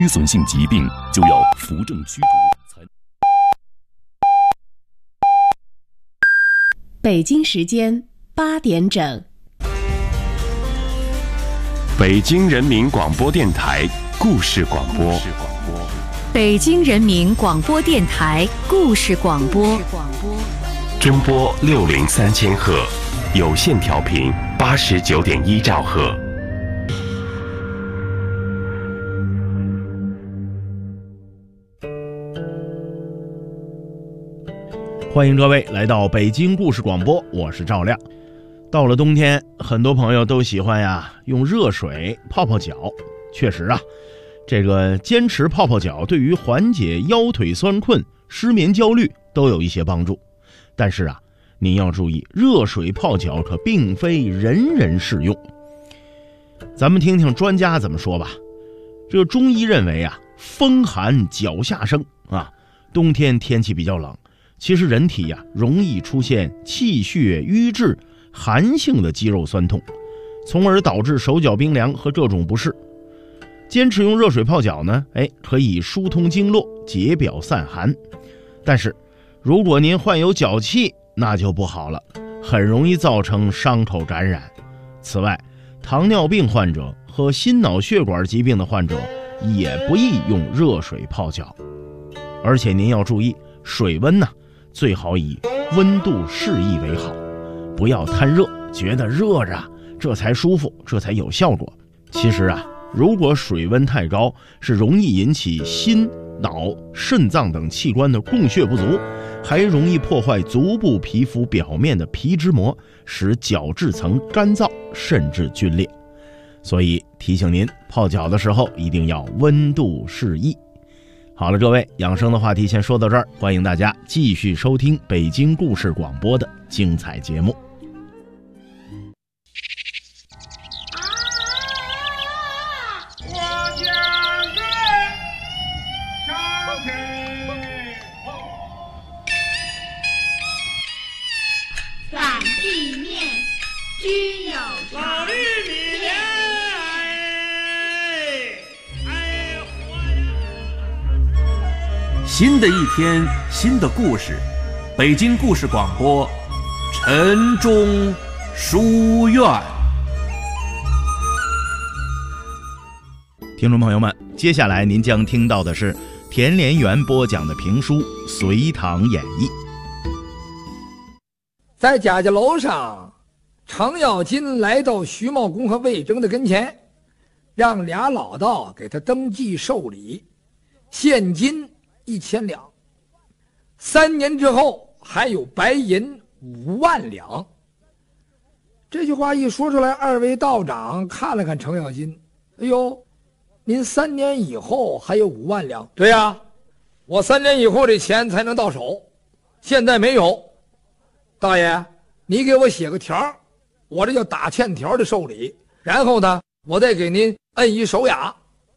淤损性疾病就要扶正驱毒才。 北京时间8点整， 北京人民广播电台故事广播， 北京人民广播电台故事广播， 中波603000赫，有线调频89.1兆赫。 欢迎各位来到北京故事广播，我是赵亮。到了冬天，很多朋友都喜欢用热水泡泡脚。确实这个坚持泡泡脚对于缓解腰腿酸困、失眠焦虑都有一些帮助。但是您要注意，热水泡脚可并非人人适用。咱们听听专家怎么说吧。这个中医认为风寒脚下生冬天天气比较冷，其实人体容易出现气血瘀滞、寒性的肌肉酸痛，从而导致手脚冰凉和各种不适。坚持用热水泡脚呢，可以疏通经络、解表散寒。但是如果您患有脚气，那就不好了，很容易造成伤口感染。此外，糖尿病患者和心脑血管疾病的患者也不宜用热水泡脚。而且您要注意，水温最好以温度适宜为好，不要贪热，觉得热着这才舒服，这才有效果。其实如果水温太高，是容易引起心、脑、肾脏等器官的供血不足，还容易破坏足部皮肤表面的皮脂膜，使角质层干燥甚至皲裂。所以提醒您，泡脚的时候一定要温度适宜。好了，各位，养生的话题先说到这儿，欢迎大家继续收听北京故事广播的精彩节目。 反地面均有常。 新的一天，新的故事，北京故事广播，晨钟书院。 听众朋友们，接下来您将听到的是田连元播讲的评书《隋唐演义》。 在贾家楼上，程咬金来到徐茂公和魏征的跟前，让俩老道给他登记受理，现金1000两，3年之后还有白银5万两。这句话一说出来，二位道长看了看程咬金，哎呦，您3年以后还有5万两？对呀，我3年以后这钱才能到手，现在没有。大爷，你给我写个条，我这叫打欠条的受理，然后呢，我再给您摁一手雅。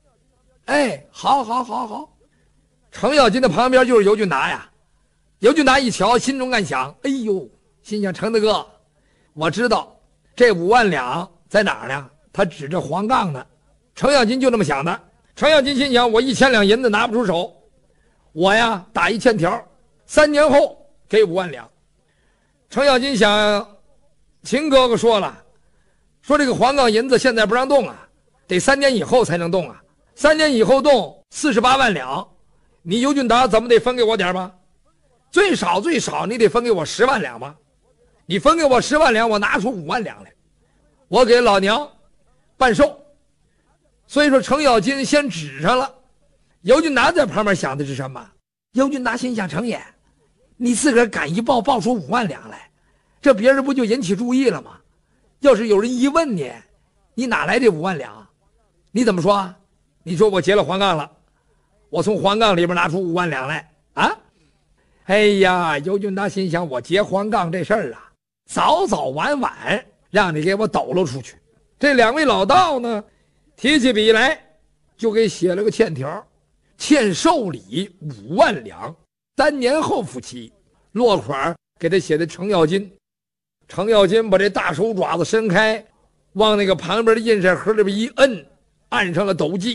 好。程咬金的旁边就是尤俊达呀。尤俊达一瞧，心中暗想，哎呦，心想程大哥，我知道这5万两在哪儿呢？他指着黄杠呢。程咬金就这么想的。程咬金心想，我1000两银子拿不出手，我打一欠条，3年后给5万两。程咬金想，秦哥哥说了，说这个黄杠银子现在不让动得3年以后才能动3年以后动48万两，你尤俊达怎么得分给我点吧？最少你得分给我10万两吧？你分给我10万两，我拿出5万两来，我给老娘办寿。所以说程咬金先指上了。尤俊达在旁边想的是什么？尤俊达心想，程爷，你自个儿敢一报出5万两来，这别人不就引起注意了吗？要是有人一问你哪来这5万两？你怎么说你说我结了黄杠了，我从黄杠里边拿出5万两来哎呀，尤俊达心想，我结黄杠这事儿早早晚晚让你给我抖搂出去。这2位老道呢，提起笔来就给写了个欠条，欠受理5万两，3年后付期。落款给他写的程咬金。程咬金把这大手爪子伸开，往那个旁边的印刷盒里边一摁，按上了斗记，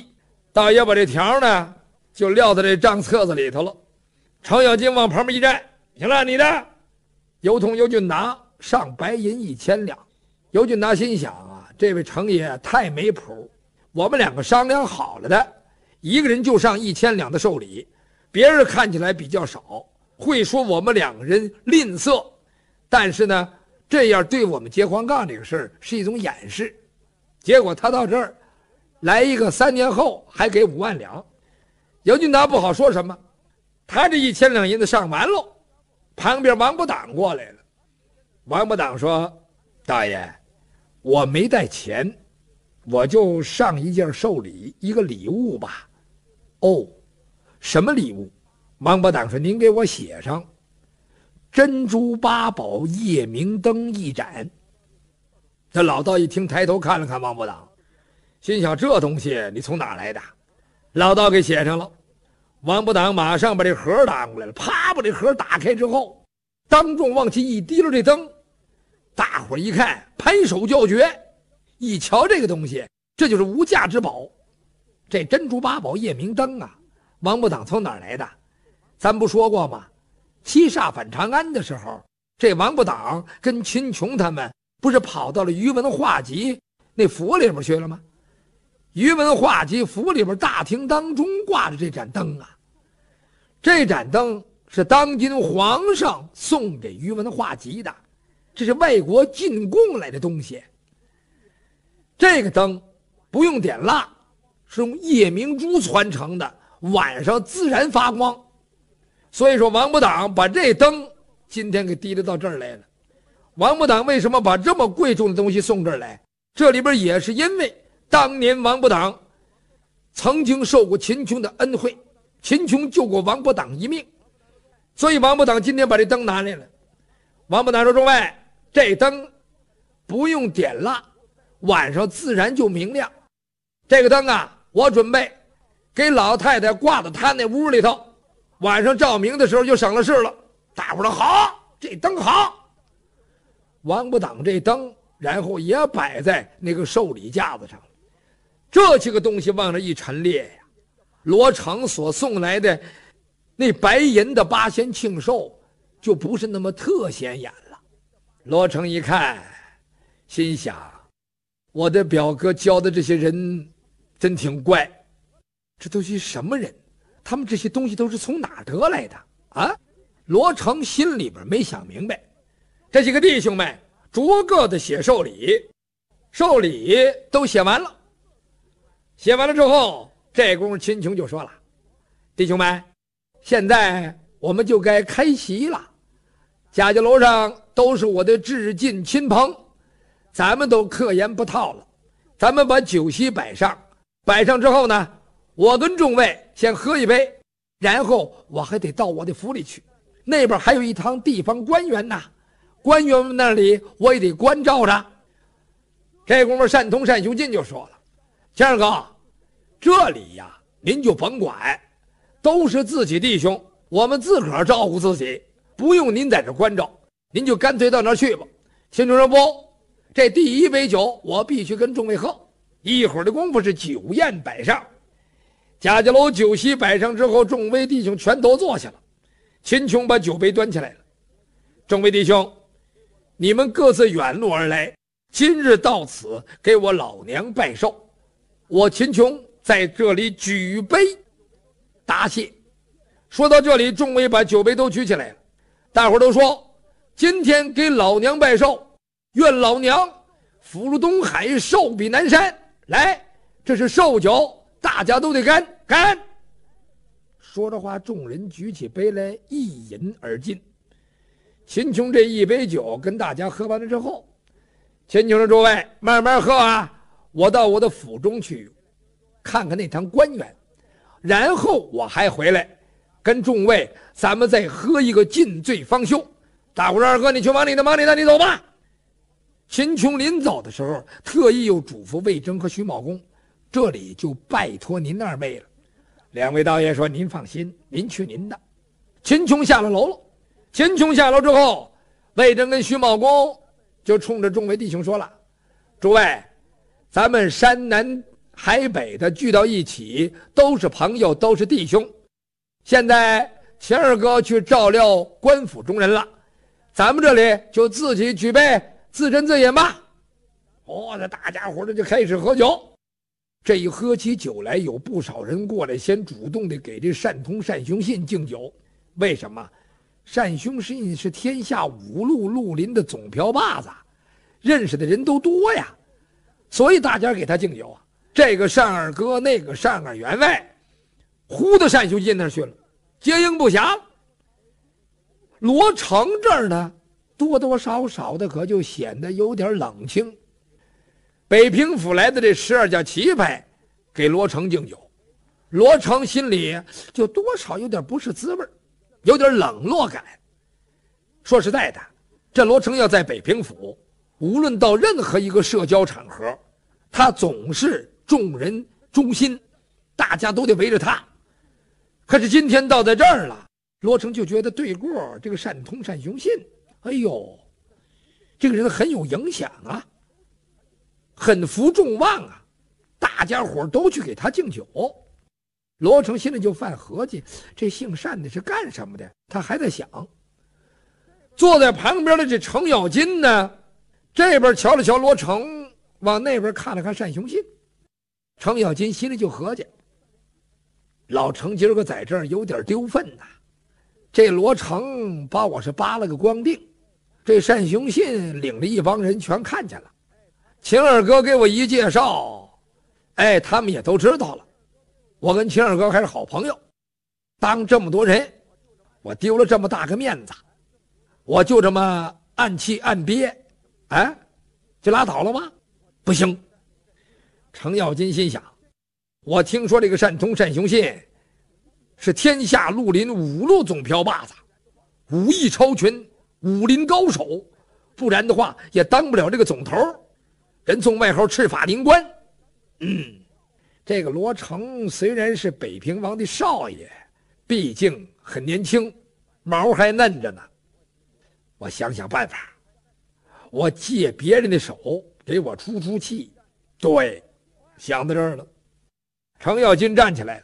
大爷把这条呢就撂在这账册子里头了。程咬金往旁边一站，行了，你的。尤通、尤俊达上白银1000两。尤俊达心想啊，这位程爷太没谱，我们两个商量好了的，一个人就上1000两的寿礼，别人看起来比较少，会说我们两个人吝啬，但是呢，这样对我们截黄杠这个事儿是一种掩饰。结果他到这儿来一个3年后还给5万两，尤俊达不好说什么。他这1000两银子上完喽，旁边王八党过来了。王八党说：“大爷，我没带钱，我就上一件寿礼，一个礼物吧。”哦，什么礼物？王八党说：“您给我写上珍珠八宝夜明灯1盏。”这老道一听，抬头看了看王八党，心想：这东西你从哪来的？老道给写上了。王八党马上把这盒拿过来了，啪，把这盒打开之后，当众往起一提溜这灯，大伙一看，拍手叫绝。一瞧这个东西，这就是无价之宝。这珍珠八宝夜明灯啊，王八党从哪儿来的？咱不说过吗？七煞反长安的时候，这王八党跟秦琼他们不是跑到了宇文化及那府里边去了吗？宇文化及府里边大厅当中挂着这盏灯啊，这盏灯是当今皇上送给宇文化及的，这是外国进贡来的东西。这个灯不用点蜡，是用夜明珠传成的，晚上自然发光。所以说王八党把这灯今天给提溜到这儿来了。王八党为什么把这么贵重的东西送这儿来？这里边也是因为当年王八党曾经受过秦琼的恩惠，秦琼救过王八党一命，所以王八党今天把这灯拿来了。王八党说：“众位，这灯不用点蜡，晚上自然就明亮。这个灯啊，我准备给老太太挂到她那屋里头，晚上照明的时候就省了事了。”大伙儿说：“好，这灯好。”王八党这灯然后也摆在那个寿礼架子上，这几个东西往那一陈列呀，罗成所送来的那白银的8仙庆寿就不是那么特显眼了。罗成一看，心想：我的表哥教的这些人真挺怪，这都是什么人？他们这些东西都是从哪儿得来的啊？罗成心里边没想明白。这几个弟兄们逐个的写寿礼，寿礼都写完了。写完了之后，这功夫秦琼就说了：“弟兄们，现在我们就该开席了。贾家楼上都是我的至近亲朋，咱们都客言不套了。咱们把酒席摆上，摆上之后呢，我跟众位先喝一杯，然后我还得到我的府里去，那边还有一堂地方官员呐。官员们那里我也得关照着。”这功夫单通单修进就说了：“先生哥，这里呀您就甭管，都是自己弟兄，我们自个儿照顾自己，不用您在这关照，您就干脆到那儿去吧。”秦琼说：“不，这第一杯酒我必须跟众位喝。”一会儿的功夫是酒宴摆上，贾家楼酒席摆上之后，众位弟兄全都坐下了。秦琼把酒杯端起来了：“众位弟兄，你们各自远路而来，今日到此给我老娘拜寿，我秦琼在这里举杯答谢。”说到这里，众位把酒杯都举起来了，大伙都说：“今天给老娘拜寿，愿老娘福如东海，寿比南山。来，这是寿酒，大家都得干干。”说着话，众人举起杯来，一饮而尽。秦琼这一杯酒跟大家喝完了之后，秦琼说：“诸位慢慢喝啊，我到我的府中去看看那堂官员，然后我还回来跟众位咱们再喝一个尽醉方休。大伙二哥，你去忙你的，忙你的，你走吧。”秦琼临走的时候，特意又嘱咐魏征和徐茂公：“这里就拜托您二位了。”两位道爷说：“您放心，您去您的。”秦琼下了楼了。秦琼下楼之后，魏征跟徐茂公就冲着众位弟兄说了：“诸位，咱们山南海北的聚到一起，都是朋友，都是弟兄。现在秦二哥去照料官府中人了，咱们这里就自己举杯自斟自饮吧。这大家伙就开始喝酒。这一喝起酒来，有不少人过来，先主动的给这单通、单雄信敬酒。为什么？单雄信是天下5路绿林的总瓢把子，认识的人都多呀，所以大家给他敬酒啊。这个单二哥，那个单二员外，呼到单雄信那儿去了，接应不暇了。罗成这儿呢，多多少少的可就显得有点冷清。北平府来的这12家旗派给罗成敬酒，罗成心里就多少有点不是滋味，有点冷落感。说实在的，这罗成要在北平府，无论到任何一个社交场合，他总是众人中心，大家都得围着他。可是今天到在这儿了，罗成就觉得对过这个单通、单雄信，哎呦，这个人很有影响啊，很服众望啊，大家伙都去给他敬酒。罗成心里就犯合计，这姓单的是干什么的？他还在想。坐在旁边的这程咬金呢，这边瞧了瞧罗成，往那边看了看单雄信。程咬金心里就合计，老程今儿个在这儿有点丢份呐。这罗成把我是扒了个光腚，这单雄信领着一帮人全看见了。秦二哥给我一介绍，他们也都知道了，我跟秦二哥还是好朋友。当这么多人，我丢了这么大个面子，我就这么暗气暗憋，就拉倒了吗？不行。程咬金心想，我听说这个单通、单雄信是天下绿林5路总瓢把子，武艺超群，武林高手，不然的话也当不了这个总头。人送外号赤法灵官。这个罗成虽然是北平王的少爷，毕竟很年轻，毛还嫩着呢。我想想办法，我借别人的手给我出出气。对，想到这儿了。程咬金站起来了，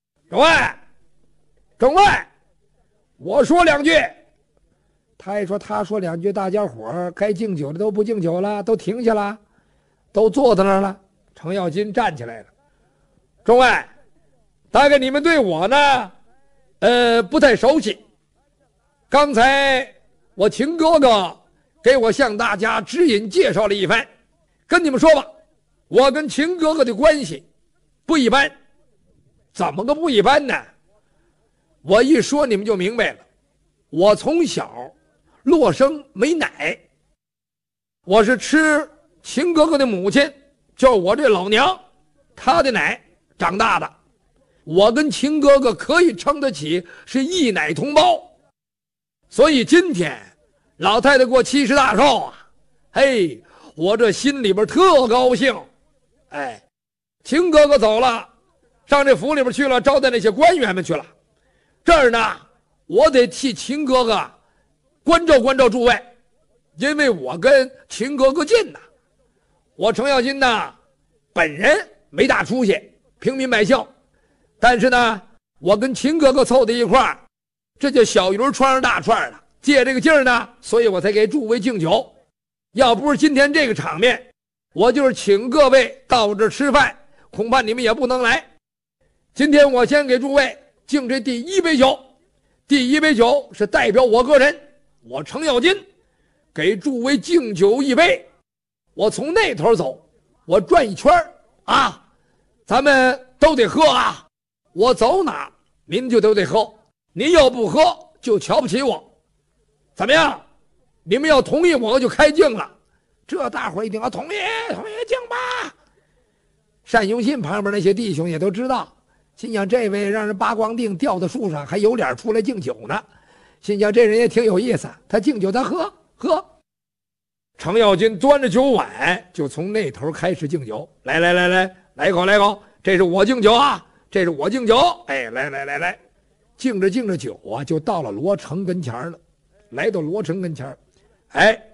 众位，我说2句。他说2句，大家伙该敬酒的都不敬酒了，都停下了，都坐在那儿了。程咬金站起来了，众位，大概你们对我呢，不太熟悉。刚才我秦哥哥给我向大家指引介绍了一番，跟你们说吧，我跟秦哥哥的关系不一般。怎么个不一般呢？我一说你们就明白了。我从小落生没奶，我是吃秦哥哥的母亲，就是我这老娘，她的奶长大的。我跟秦哥哥可以称得起是一奶同胞。所以今天老太太过70大寿啊，我这心里边特高兴。秦哥哥走了，上这府里边去了，招待那些官员们去了。这儿呢，我得替秦哥哥关照关照诸位，因为我跟秦哥哥近呐。我程咬金呢，本人没大出息，平民百姓，但是呢，我跟秦哥哥凑在一块儿，这叫小鱼穿上大串了。借这个劲儿呢，所以我才给诸位敬酒。要不是今天这个场面，我就是请各位到我这儿吃饭，恐怕你们也不能来。今天我先给诸位敬这第1杯酒，第1杯酒是代表我个人，我程咬金给诸位敬酒1杯。我从那头走，我转一圈啊，咱们都得喝啊。我走哪您就都得喝，您要不喝就瞧不起我。怎么样？你们要同意我就开敬了。这大伙一听啊，同意敬吧。单雄信旁边那些弟兄也都知道，心想这位让人扒光腚吊在树上，还有脸出来敬酒呢。心想这人也挺有意思，他敬酒他喝。程咬金端着酒碗就从那头开始敬酒。来一口，这是我敬酒啊，这是我敬酒。来，敬着酒啊，就到了罗成跟前了。来到罗成跟前，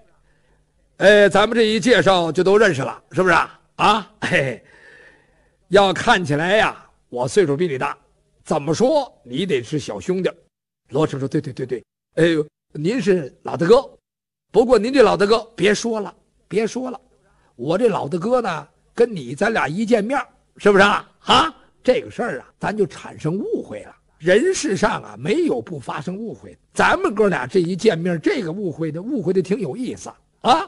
咱们这一介绍就都认识了，是不是啊？ 要看起来呀，我岁数比你大，怎么说你得是小兄弟。罗成说对，哎呦，您是老大哥，不过您这老大哥别说了，我这老大哥呢跟你咱俩一见面，是不是啊？这个事儿啊咱就产生误会了。人世上啊没有不发生误会，咱们哥俩这一见面，这个误会的挺有意思啊。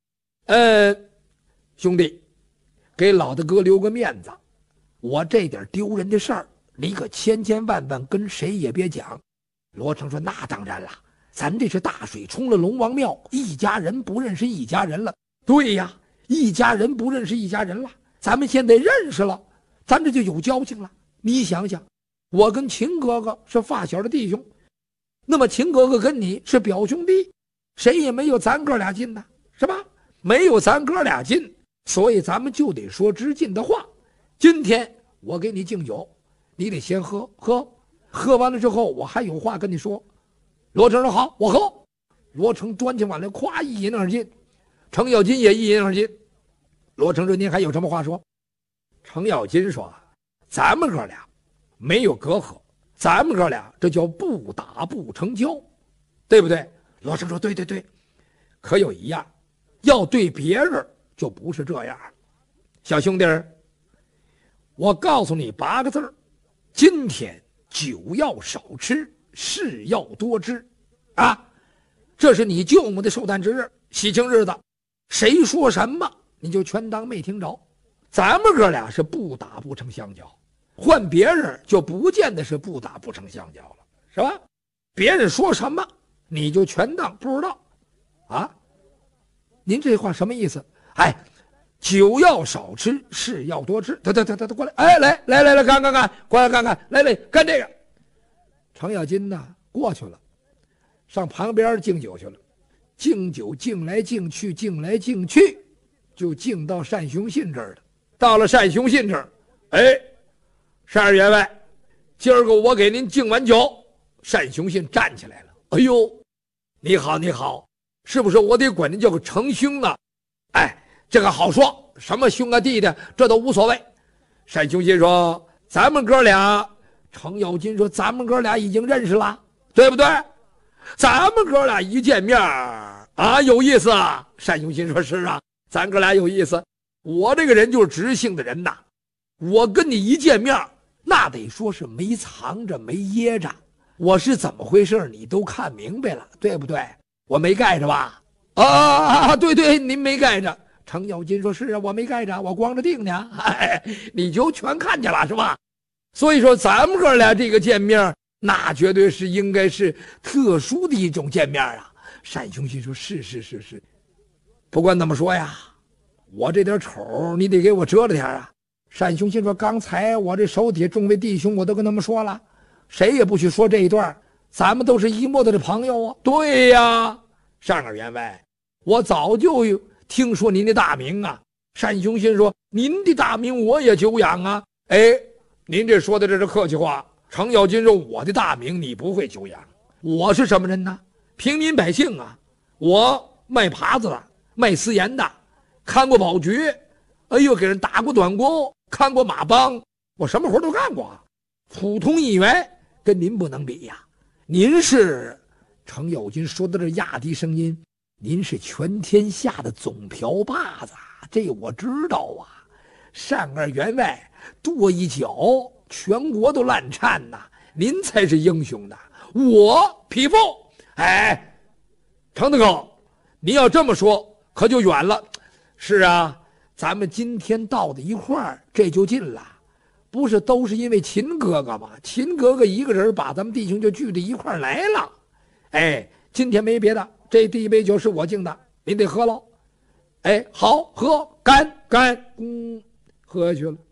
兄弟，给老大哥留个面子，我这点丢人的事儿你可千万跟谁也别讲。罗成说那当然了，咱这是大水冲了龙王庙，一家人不认识一家人了。对呀，一家人不认识一家人了，咱们现在认识了，咱这就有交情了。你想想，我跟秦哥哥是发小的弟兄，那么秦哥哥跟你是表兄弟，谁也没有咱哥俩近呢，是吧？没有咱哥俩近，所以咱们就得说知近的话。今天我给你敬酒，你得先喝完了之后我还有话跟你说。罗成说好，我喝。罗成端起碗来，咵一饮而尽。程咬金也一饮而尽。罗成说您还有什么话说？程咬金说咱们哥俩没有隔阂，咱们哥俩这叫不打不成交，对不对？罗成说对，可有一样，要对别人就不是这样。小兄弟儿，我告诉你8个字儿，今天酒要少吃，事要多知啊！这是你舅母的寿诞之日，喜庆日子，谁说什么你就全当没听着。咱们哥俩是不打不成相交，换别人就不见得是不打不成相交了，是吧？别人说什么你就全当不知道啊！您这话什么意思？酒要少吃，事要多知。得，过来！来，干，过来干，来，干这个。程咬金呢过去了，上旁边敬酒去了。敬酒敬来敬去，就敬到单雄信这儿了。到了单雄信这儿，单二员外，今儿个我给您敬完酒。单雄信站起来了，哎呦，你好，是不是我得管您叫个程兄啊？这个好说，什么兄啊弟的，这都无所谓。单雄信说咱们哥俩，程咬金说咱们哥俩已经认识了，对不对？咱们哥俩一见面啊，有意思啊。单雄信说是啊，咱哥俩有意思。我这个人就是直性的人呐，我跟你一见面那得说是没藏着没掖着，我是怎么回事你都看明白了，对不对？我没盖着吧？对，您没盖着。程咬金说是啊，我没盖着，我光着腚呢。你就全看见了是吧？所以说咱们哥俩这个见面，那绝对是应该是特殊的一种见面啊。单雄信说是，不管怎么说呀，我这点丑你得给我遮着点啊。单雄信说刚才我这手底下众位弟兄我都跟他们说了，谁也不许说这一段，咱们都是一摸的朋友啊。对呀，单二员外，我早就听说您的大名啊。单雄信说您的大名我也久仰啊。您这说的这是客气话。程咬金说我的大名你不会久仰，我是什么人呢？平民百姓啊，我卖耙子的，卖私盐的，看过保局，给人打过短工，看过马帮，我什么活都干过，普通议员跟您不能比呀。您是，程咬金说的这压低声音，您是全天下的总瓢把子，这我知道啊。单二员外跺一脚，全国都烂颤呐，您才是英雄呢，我匹夫。程大哥，您要这么说可就远了。是啊，咱们今天到的一块儿，这就近了，不是都是因为秦哥哥吗？秦哥哥一个人把咱们弟兄就聚到一块儿来了。今天没别的，这第一杯酒是我敬的，您得喝喽。好，喝，干，喝下去了。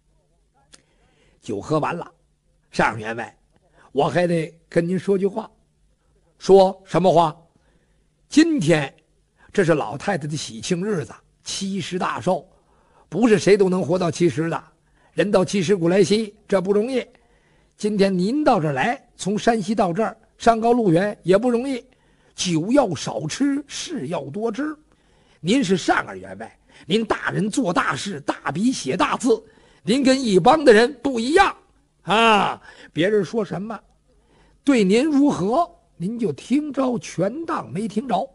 酒喝完了，单二员外，我还得跟您说句话。说什么话？今天这是老太太的喜庆日子，70大寿，不是谁都能活到70的，人到70古来稀，这不容易。今天您到这儿来，从山西到这儿，山高路远也不容易，酒要少吃，事要多知。您是单二员外，您大人做大事，大笔写大字， 您跟一帮的人不一样啊，别人说什么对您如何，您就听着全当没听着。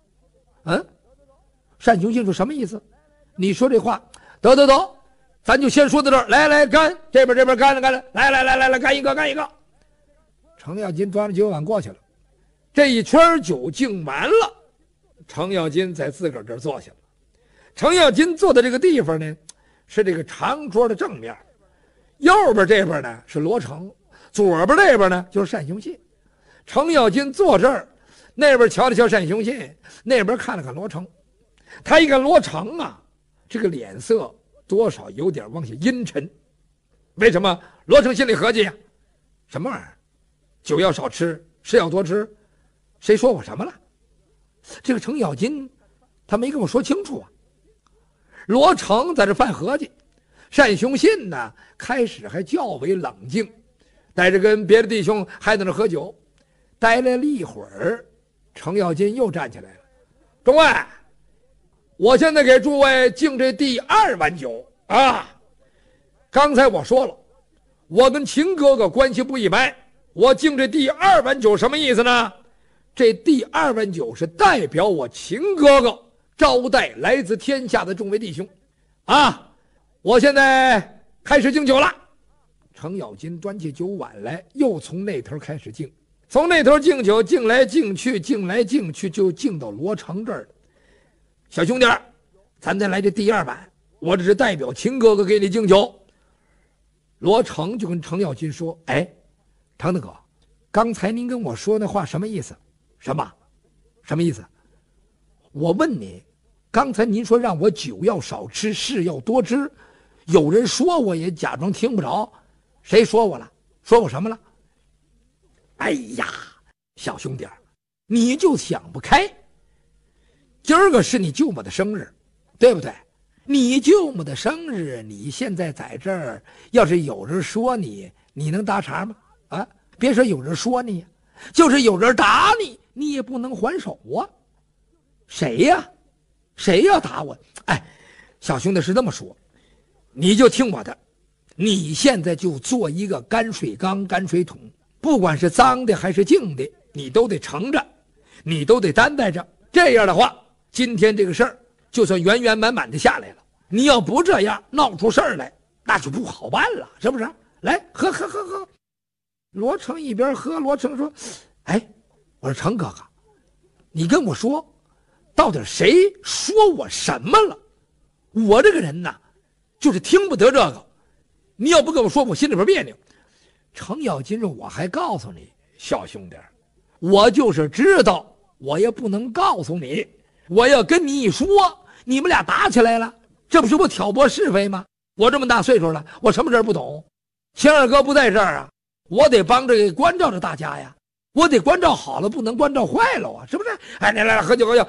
单雄信说什么意思？你说这话，得，咱就先说到这儿，来干，这边干了，来干一个。程咬金端着酒碗过去了，这一圈酒敬完了，程咬金在自个儿这儿坐下了。程咬金坐的这个地方呢，是这个长桌的正面，右边这边呢是罗成，左边这边呢就是单雄信。程咬金坐这儿，那边瞧了瞧单雄信，那边看了看罗成。他一看罗成啊，这个脸色多少有点往下阴沉。为什么？罗成心里合计呀，什么玩意儿？酒要少吃，是要多吃，谁说我什么了？这个程咬金他没跟我说清楚啊。罗成在这犯合计，单雄信呢开始还较为冷静，带着跟别的弟兄还在那喝酒。待了一会儿，程咬金又站起来了。众位，我现在给诸位敬这第2碗酒啊！刚才我说了，我跟秦哥哥关系不一般，我敬这第2碗酒什么意思呢？这第2碗酒是代表我秦哥哥招待来自天下的众位弟兄啊！我现在开始敬酒了。程咬金端起酒碗来，又从那头开始敬，从那头敬酒，敬来敬去，就敬到罗成这儿了。小兄弟，咱再来这第2碗，我这是代表秦哥哥给你敬酒。罗成就跟程咬金说：“哎，程大哥，刚才您跟我说那话什么意思？什么意思？我问你，刚才您说让我酒要少吃，事要多吃，有人说我也假装听不着，谁说我了？说我什么了？哎呀，小兄弟，你就想不开。今儿个是你舅母的生日，对不对？你舅母的生日，你现在在这儿，要是有人说你，你能搭茬吗？啊，别说有人说你，就是有人打你，你也不能还手啊。谁呀？谁要打我？哎，小兄弟是这么说，你就听我的，你现在就做一个泔水缸、泔水桶，不管是脏的还是净的，你都得盛着，你都得担待着。这样的话，今天这个事儿就算圆圆满满的下来了。你要不这样闹出事儿来，那就不好办了，是不是？来，喝。罗成一边喝，罗成说：“哎，我说程哥哥，你跟我说，到底谁说我什么了？我这个人呐，就是听不得这个。你要不跟我说，我心里边别扭。”程咬金说：“我还告诉你，小兄弟，我就是知道，我也不能告诉你。我要跟你一说，你们俩打起来了，这不是我挑拨是非吗？我这么大岁数了，我什么事不懂？秦二哥不在这儿啊，我得帮着关照着大家呀，我得关照好了，不能关照坏了啊，是不是？哎，来喝酒，喝。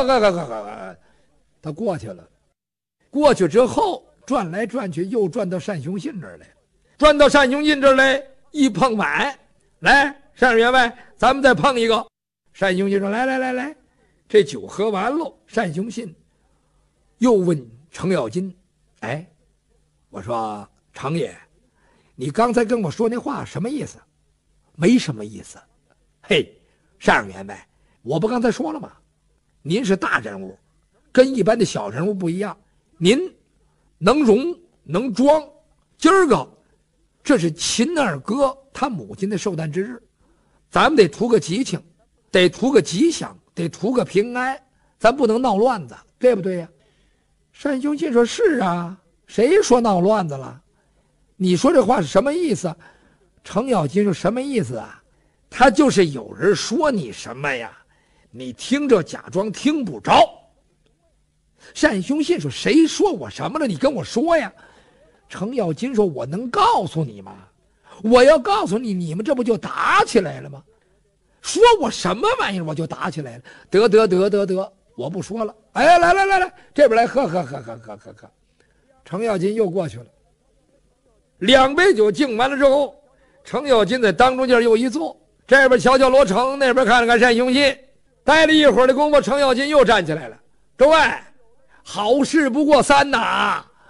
他过去了，过去之后转来转去，又转到单雄信这儿来，转到单雄信这儿来，一碰碗，来，单员外，咱们再碰一个。单雄信说：“来。”这酒喝完喽，单雄信又问程咬金：“哎，我说程爷，你刚才跟我说那话什么意思？”“没什么意思。”“嘿，单员外，我不刚才说了吗？您是大人物，跟一般的小人物不一样，您能容能装。今儿个这是秦二哥他母亲的寿诞之日，咱们得图个吉庆，得图个吉祥，得图个平安，咱不能闹乱子，对不对呀？”单雄信说：“是啊，谁说闹乱子了？你说这话是什么意思？”程咬金说：“什么意思啊？他就是有人说你什么呀，你听着假装听不着。”单雄信说：“谁说我什么了？你跟我说呀。”程咬金说：“我能告诉你吗？我要告诉你，你们这不就打起来了吗？说我什么玩意儿，我就打起来了。得，我不说了。哎，来，这边来喝。程咬金又过去了，2杯酒敬完了之后，程咬金在当中间又一坐，这边瞧瞧罗成，那边看了看单雄信。待了一会儿的功夫，程咬金又站起来了：“诸位，好事不过三呐！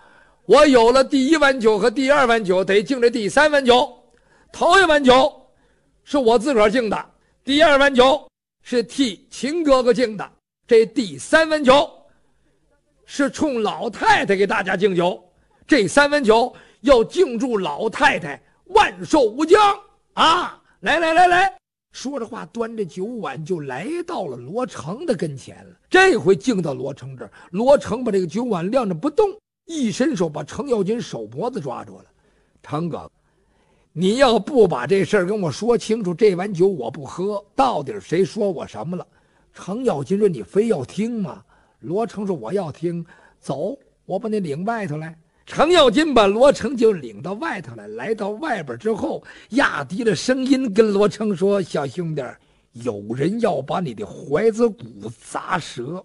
我有了第一碗酒和第二碗酒，得敬这第三碗酒。头一碗酒是我自个儿敬的，第二碗酒是替秦哥哥敬的，这第三碗酒是冲老太太给大家敬酒。这三碗酒要敬祝老太太万寿无疆啊！来来来来，说着话，端着酒碗就来到了罗成的跟前了。这回敬到罗成这儿，罗成把这个酒碗晾着不动，一伸手把程咬金手脖子抓住了。成哥，你要不把这事儿跟我说清楚，这碗酒我不喝。到底谁说我什么了？程咬金说：“你非要听吗？”罗成说：“我要听。”走，我把你领外头来。程咬金把罗成就领到外头来，来到外边之后，压低了声音跟罗成说：“小兄弟，有人要把你的怀子骨砸折。”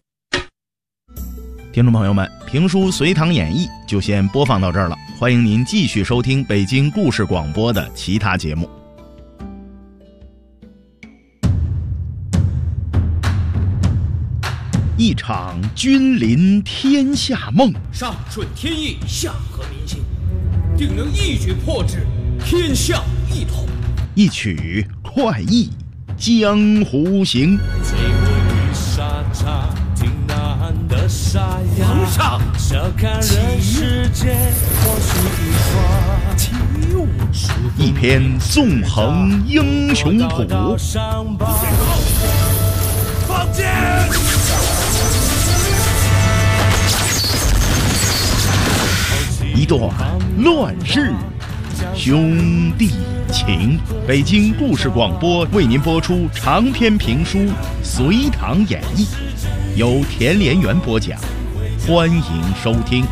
听众朋友们，评书《隋唐演义》就先播放到这儿了，欢迎您继续收听北京故事广播的其他节目。一场君临天下梦， 上顺天意，下合民心，定能一举破之，天下一统。 一曲快意江湖行。 皇上， 一篇纵横英雄谱， 放箭！ 一段乱世兄弟情。北京故事广播为您播出长篇评书《隋唐演义》，由田连元播讲，欢迎收听。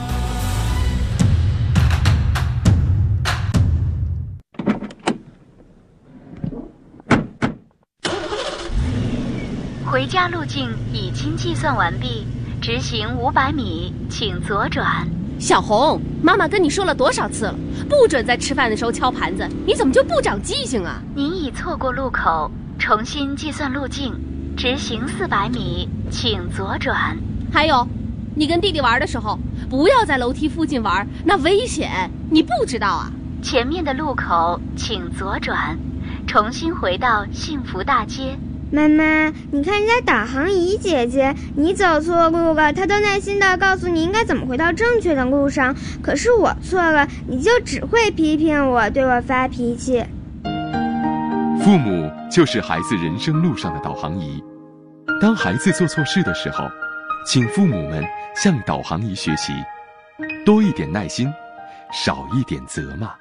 回家路径已经计算完毕，直行500米，请左转。 小红，妈妈跟你说了多少次了，不准在吃饭的时候敲盘子，你怎么就不长记性啊？ 您已错过路口，重新计算路径，直行400米，请左转。 还有，你跟弟弟玩的时候，不要在楼梯附近玩，那危险，你不知道啊？ 前面的路口请左转，重新回到幸福大街。 妈妈，你看人家导航仪姐姐，你走错路了，她都耐心地告诉你应该怎么回到正确的路上。可是我错了，你就只会批评我，对我发脾气。 父母就是孩子人生路上的导航仪。当孩子做错事的时候，请父母们向导航仪学习，多一点耐心，少一点责骂。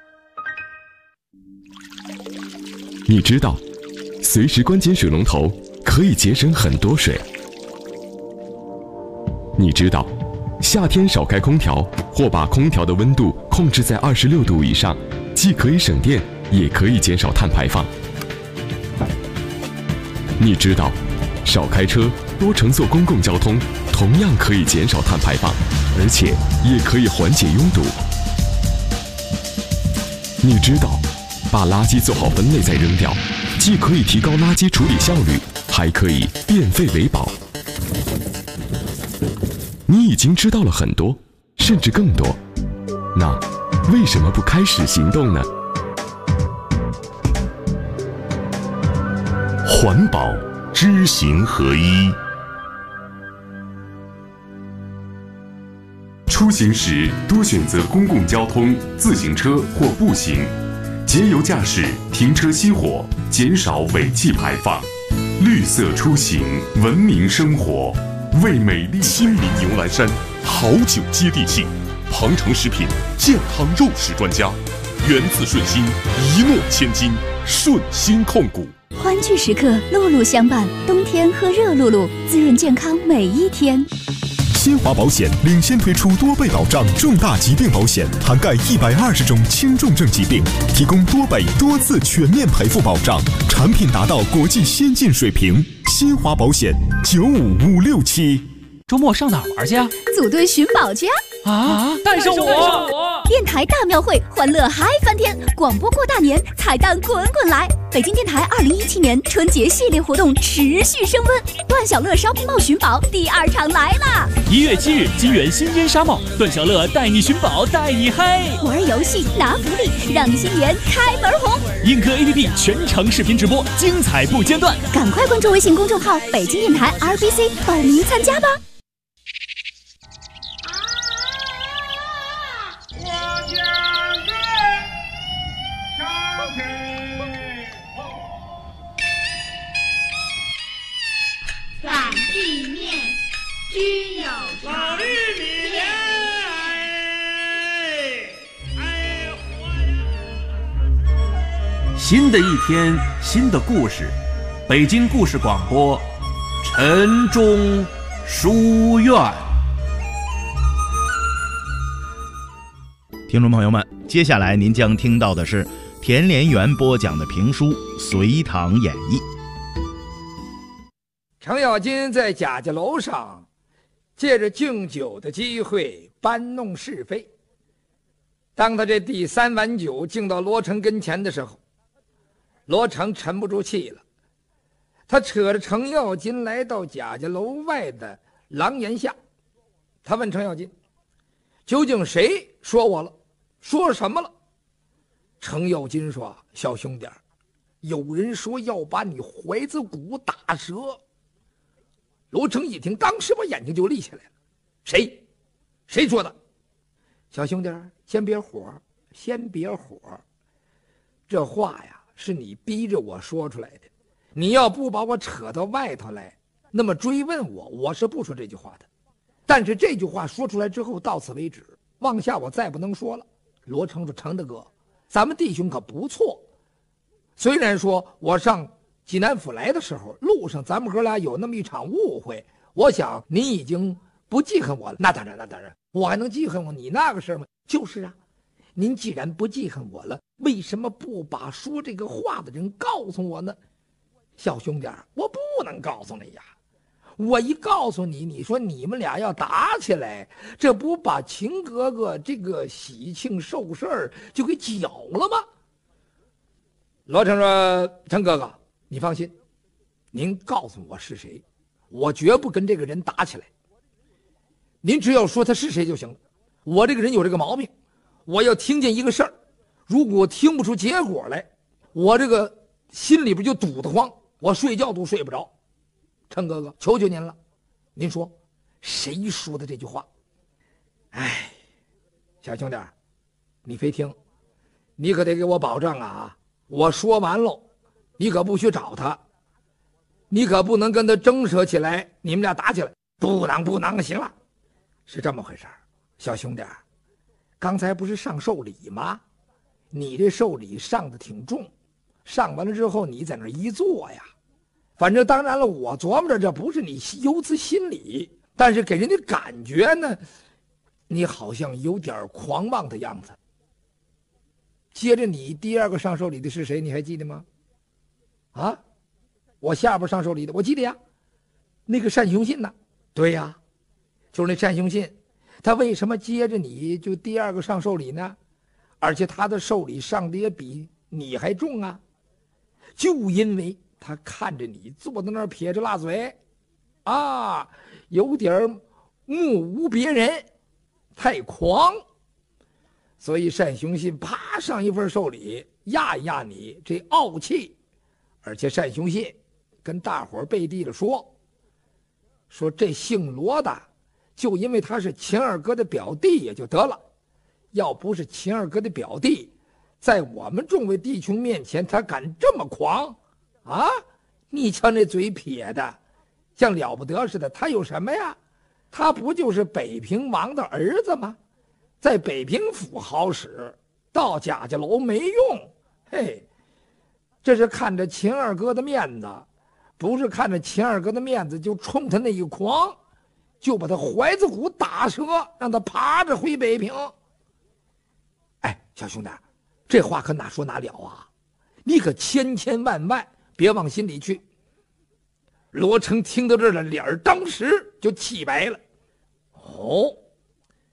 你知道随时关紧水龙头可以节省很多水。你知道夏天少开空调或把空调的温度控制在26度以上，既可以省电也可以减少碳排放。你知道少开车多乘坐公共交通同样可以减少碳排放，而且也可以缓解拥堵。你知道把垃圾做好分类再扔掉，既可以提高垃圾处理效率，还可以变废为宝。你已经知道了很多，甚至更多，那为什么不开始行动呢？ 环保知行合一。 出行时多选择公共交通、自行车或步行，节油驾驶，停车熄火，减少尾气排放。绿色出行，文明生活，为美丽。 亲民牛栏山，好酒接地气。庞城食品健康肉食专家，源自顺心，一诺千金，顺心控股。 欢聚时刻，露露相伴，冬天喝热露露，滋润健康每一天。 新华保险领先推出多倍保障重大疾病保险，涵盖120种轻重症疾病，提供多倍多次全面赔付保障，产品达到国际先进水平。新华保险95567。 周末上哪儿玩去啊？ 组队寻宝去啊！ 带上我！ 电台大庙会，欢乐嗨翻天！广播过大年，彩蛋滚滚来！北京电台2017年春节系列活动持续升温，段小乐烧瓶帽寻宝第2场来啦！1 月7日，金源新烟纱帽，段小乐带你寻宝，带你嗨！ 玩游戏拿福利，让你新年开门红！ 映客 APP 全程视频直播，精彩不间断！ 赶快关注微信公众号北京电台 RBC 报名参加吧！ 反地面均有常。 新的一天，新的故事，北京故事广播，晨钟书院。 听众朋友们，接下来您将听到的是田连元播讲的评书《隋唐演义》。 程咬金在贾家楼上借着敬酒的机会搬弄是非。当他这第3碗酒敬到罗成跟前的时候，罗成沉不住气了，他扯着程咬金来到贾家楼外的廊檐下，他问程咬金：究竟谁说我了？说什么了？程咬金说：小兄弟，有人说要把你怀子骨打折。罗成一听，当时把眼睛就立起来了。谁说的？小兄弟，先别火，这话呀是你逼着我说出来的，你要不把我扯到外头来，那么追问我是不说这句话的。但是这句话说出来之后，到此为止，往下我再不能说了。罗成说：程大哥，咱们弟兄可不错，虽然说我上济南府来的时候，路上咱们哥俩有那么一场误会，我想你已经不记恨我了。那当然，我还能记恨我你那个事儿吗？就是啊，您既然不记恨我了，为什么不把说这个话的人告诉我呢？小兄弟，我不能告诉你呀，我一告诉你，你说你们俩要打起来，这不把秦哥哥这个喜庆寿事儿就给搅了吗？罗成说：程哥哥，你放心，您告诉我是谁，我绝不跟这个人打起来。您只要说他是谁就行了。我这个人有这个毛病，我要听见一个事儿，如果听不出结果来，我这个心里边就堵得慌，我睡觉都睡不着。程哥哥，求求您了，您说谁说的这句话？哎，小兄弟，你非听，你可得给我保证啊！我说完喽，你可不许找他，你可不能跟他争扯起来，你们俩打起来，不能，行了，是这么回事儿。小兄弟，刚才不是上寿礼吗？你这寿礼上的挺重，上完了之后你在那一坐呀，反正当然了，我琢磨着这不是你由自心理，但是给人的感觉呢，你好像有点狂妄的样子。接着你第2个上寿礼的是谁？你还记得吗？啊，我下边上寿礼的，我记得呀，那个单雄信呢？对呀，就是那单雄信。他为什么接着你就第2个上寿礼呢？而且他的寿礼上的也比你还重啊，就因为他看着你坐在那儿撇着辣嘴，啊，有点目无别人，太狂，所以单雄信啪上一份寿礼压一压你这傲气。而且单雄信跟大伙儿背地里说这姓罗的就因为他是秦二哥的表弟也就得了，要不是秦二哥的表弟，在我们众位弟兄面前他敢这么狂啊！你瞧那嘴撇的像了不得似的，他有什么呀？他不就是北平王的儿子吗？在北平府好使，到贾家楼没用。嘿，这是看着秦二哥的面子，不是看着秦二哥的面子就冲他那一狂，就把他怀子骨打折，让他爬着回北平。哎，小兄弟，这话可哪说哪了啊？你可千万别往心里去。罗成听到这儿了，脸儿当时就气白了。哦，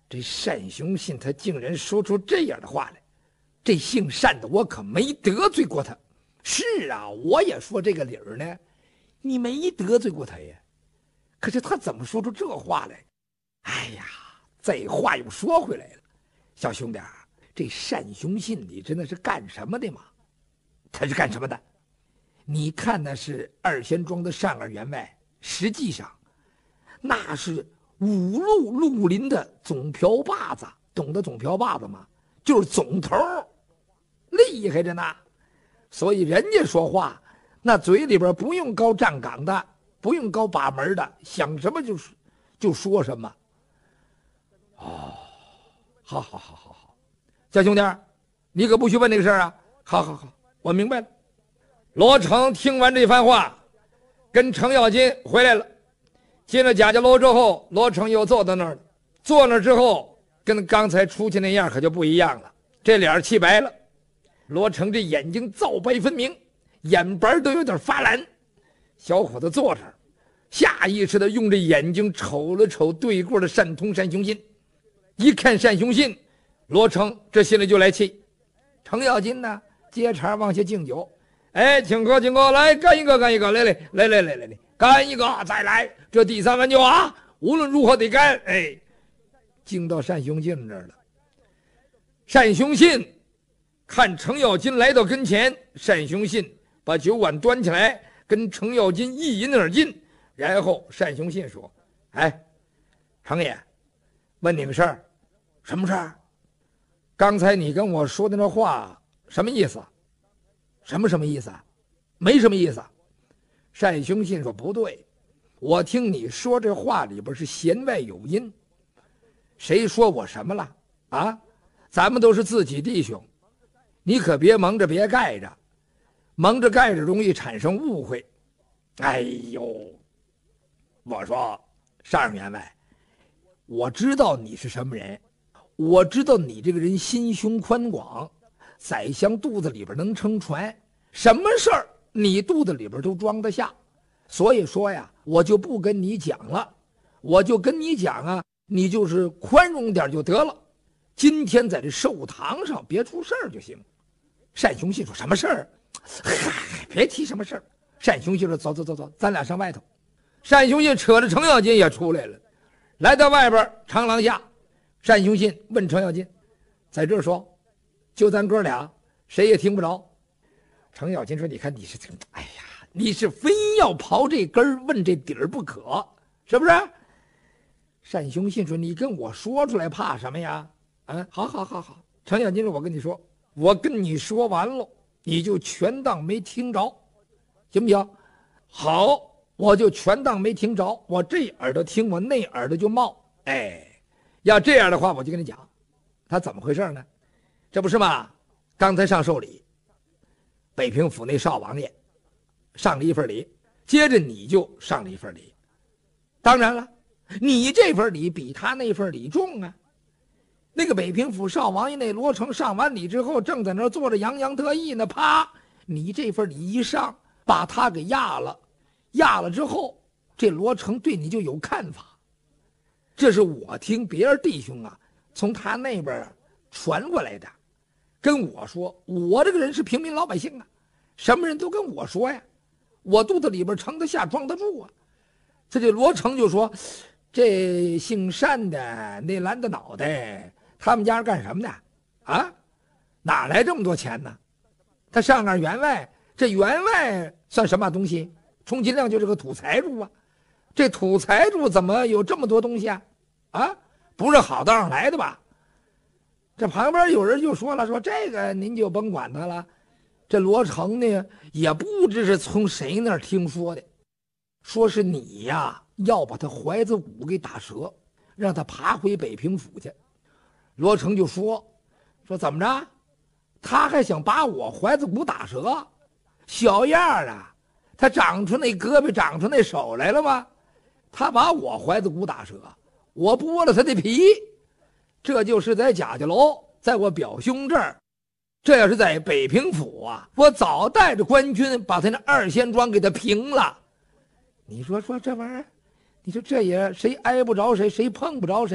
这单雄信他竟然说出这样的话来，这姓单的我可没得罪过他。是啊，我也说这个理儿呢，你没得罪过他呀。可是他怎么说出这话来？哎呀，这话又说回来了，小兄弟，这单雄信你真的是干什么的吗？他是干什么的？你看那是二仙庄的单儿员外，实际上那是五路绿林的总瓢把子，懂得总瓢把子吗？就是总头，厉害着呢。所以人家说话那嘴里边不用高站岗的，不用高把门的，想什么就说什么。哦，好，小兄弟，你可不许问这个事儿啊！好，我明白了。罗成听完这番话，跟程咬金回来了。进了贾家楼之后，罗成又坐到那儿了。坐那之后，跟刚才出去那样可就不一样了，这脸气白了。罗成这眼睛皂白分明，眼白都有点发蓝。小伙子坐这儿，下意识的用这眼睛瞅了瞅对过的单雄信。一看单雄信，罗成这心里就来气。程咬金呢，接茬往下敬酒。哎，请客，来干一个，来，干一个，再来，这第3碗酒啊，无论如何得干。哎，敬到单雄信这儿了。单雄信看程咬金来到跟前，单雄信把酒碗端起来，跟程咬金一饮而尽。然后单雄信说：“哎，程爷，问你个事儿。什么事儿？刚才你跟我说的那话什么意思？什么意思？没什么意思。”单雄信说：“不对，我听你说这话里边是弦外有音。谁说我什么了啊？咱们都是自己弟兄，你可别蒙着别盖着，蒙着盖着容易产生误会。”哎呦，我说单员外，我知道你是什么人，我知道你这个人心胸宽广，宰相肚子里边能撑船，什么事儿你肚子里边都装得下。所以说呀，我就不跟你讲了，我就跟你讲啊，你就是宽容点就得了。今天在这寿堂上别出事儿就行。单雄信说：“什么事儿？嗨，别提什么事儿。”单雄信说：“走，咱俩上外头。”单雄信扯着程咬金也出来了，来到外边长廊下。单雄信问程咬金：“在这儿说，就咱哥俩，谁也听不着。”程咬金说：“你看你是，哎呀，你是非要刨这根儿问这底儿不可，是不是？”单雄信说：“你跟我说出来怕什么呀？啊，好。程咬金说：“我跟你说，我跟你说完了，你就全当没听着，行不行？”好，我就全当没听着，我这耳朵听，我那耳朵就冒。哎，要这样的话，我就跟你讲，他怎么回事呢？这不是吗？刚才上寿礼，北平府那少王爷上了一份礼，接着你就上了一份礼。当然了，你这份礼比他那份礼重啊。那个北平府少王爷那罗成上完礼之后，正在那儿坐着洋洋得意呢，啪，你这份礼一上，把他给压了。压了之后，这罗成对你就有看法。这是我听别人弟兄啊从他那边传过来的，跟我说，我这个人是平民老百姓啊，什么人都跟我说呀，我肚子里边盛得下装得住啊。这罗成就说，这姓单的那蓝的脑袋，他们家是干什么的啊？哪来这么多钱呢？他上那员外，这员外算什么东西？充其量就是个土财主啊。这土财主怎么有这么多东西啊？啊，不是好道上来的吧？这旁边有人就说了，说这个您就甭管他了。这罗成呢，也不知是从谁那儿听说的，说是你呀要把他怀子骨给打折，让他爬回北平府去。罗成就说怎么着？他还想把我怀子骨打折？小样啊！他长出那胳膊，长出那手来了吗？他把我怀子骨打折，我剥了他的皮。这就是在贾家楼，在我表兄这儿。这要是在北平府啊，我早带着官军把他那二仙庄给他平了。你说这玩意儿，你说这也谁挨不着谁，谁碰不着谁。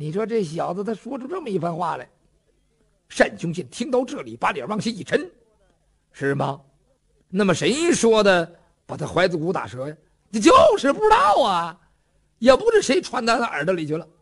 你说这小子他说出这么一番话来。单雄信听到这里，把脸往下一沉，是吗？那么谁说的把他怀子骨打折呀？这就是不知道啊，也不知谁传到他耳朵里去了。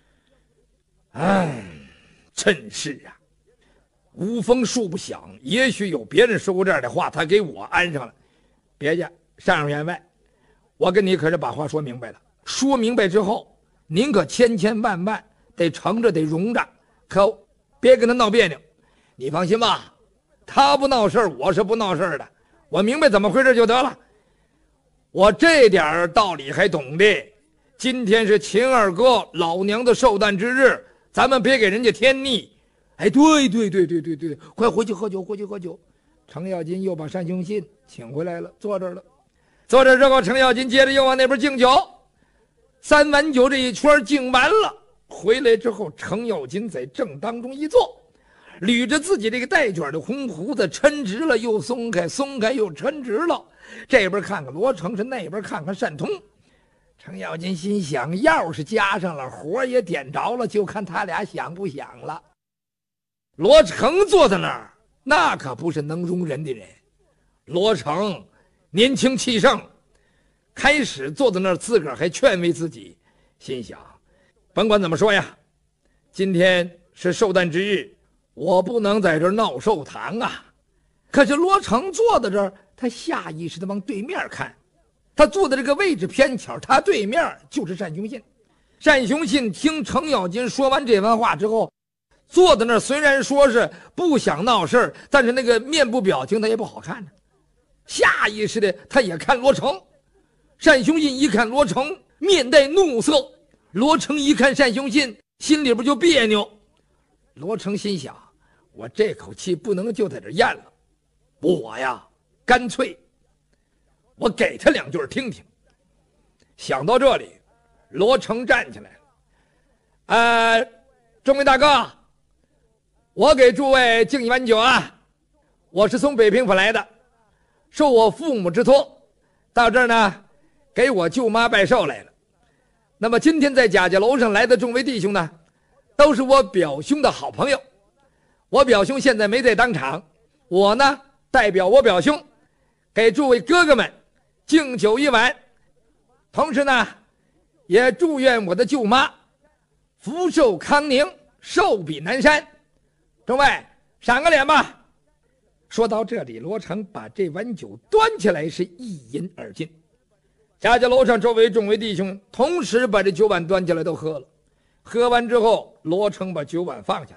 哎，真是啊，无风树不响，也许有别人说过这样的话，他给我安上了。别介，上言外，我跟你可是把话说明白了。说明白之后，您可千千万万得承着，得容着，可别跟他闹别扭。你放心吧，他不闹事儿，我是不闹事儿的。我明白怎么回事就得了。我这点道理还懂的。今天是秦二哥老娘的寿诞之日，咱们别给人家添腻。哎，对，快回去喝酒，回去喝酒。程咬金又把单雄信请回来了，坐这儿了。坐这之后，程咬金接着又往那边敬酒。3碗酒这一圈敬完了，回来之后，程咬金在正当中一坐，捋着自己这个带卷的红胡子，抻直了又松开，松开又抻直了。这边看看罗成，是那边看看单通。程咬金心想，要是加上了，火也点着了，就看他俩想不想了。罗成坐在那儿，那可不是能容人的人。罗成年轻气盛，开始坐在那儿，自个儿还劝慰自己，心想，甭管怎么说呀，今天是寿诞之日，我不能在这儿闹寿堂啊。可是罗成坐在这儿，他下意识的往对面看，他坐的这个位置偏巧，他对面就是单雄信。单雄信听程咬金说完这番话之后，坐在那儿，虽然说是不想闹事儿，但是那个面部表情他也不好看呢。下意识的他也看罗成。单雄信一看罗成，面带怒色；罗成一看单雄信，心里边就别扭。罗成心想，我这口气不能就在这咽了，我呀干脆我给他2句听听。想到这里，罗成站起来了。众位大哥，我给诸位敬一碗酒啊！我是从北平府来的，受我父母之托，到这儿呢给我舅妈拜寿来了。那么今天在贾家楼上来的众位弟兄呢，都是我表兄的好朋友。我表兄现在没在当场，我呢代表我表兄给诸位哥哥们敬酒一碗，同时呢也祝愿我的舅妈福寿康宁，寿比南山。众位赏个脸吧。说到这里，罗成把这碗酒端起来，是一饮而尽。贾家楼上周围众位弟兄同时把这酒碗端起来都喝了。喝完之后，罗成把酒碗放下。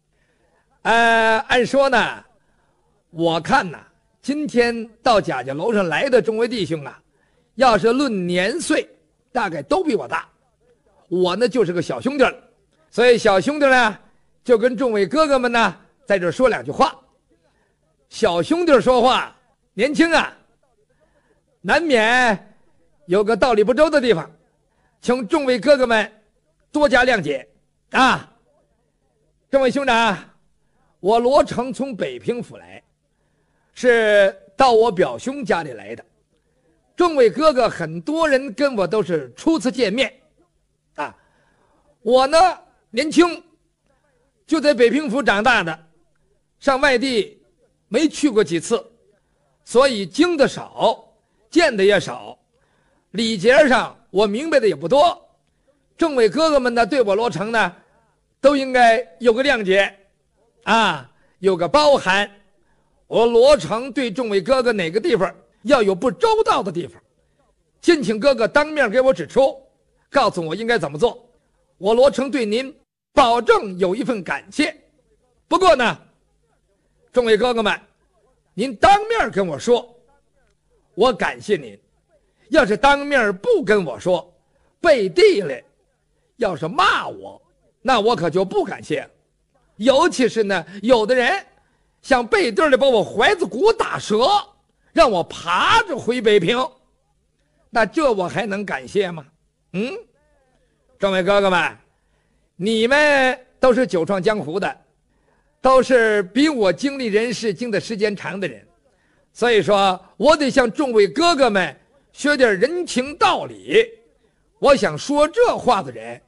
按说呢，我看呢，今天到贾家楼上来的众位弟兄啊，要是论年岁，大概都比我大。我呢就是个小兄弟了，所以小兄弟呢就跟众位哥哥们呢在这说2句话。小兄弟说话年轻啊，难免有个道理不周的地方，请众位哥哥们多加谅解啊。众位兄长，我罗成从北平府来，是到我表兄家里来的。众位哥哥很多人跟我都是初次见面啊。我呢年轻，就在北平府长大的，上外地没去过几次，所以经的少，见的也少，礼节上我明白的也不多。众位哥哥们呢，对我罗成呢，都应该有个谅解啊，有个包涵。我罗成对众位哥哥哪个地方要有不周到的地方，敬请哥哥当面给我指出，告诉我应该怎么做。我罗成对您保证有一份感谢。不过呢，众位哥哥们，您当面跟我说，我感谢您；要是当面不跟我说，背地里要是骂我，那我可就不感谢了。尤其是呢，有的人想背地里把我怀子骨打折，让我爬着回北平，那这我还能感谢吗？众位哥哥们，你们都是久创江湖的，都是比我经历人世经的时间长的人，所以说我得向众位哥哥们学点人情道理。我想说这话的人，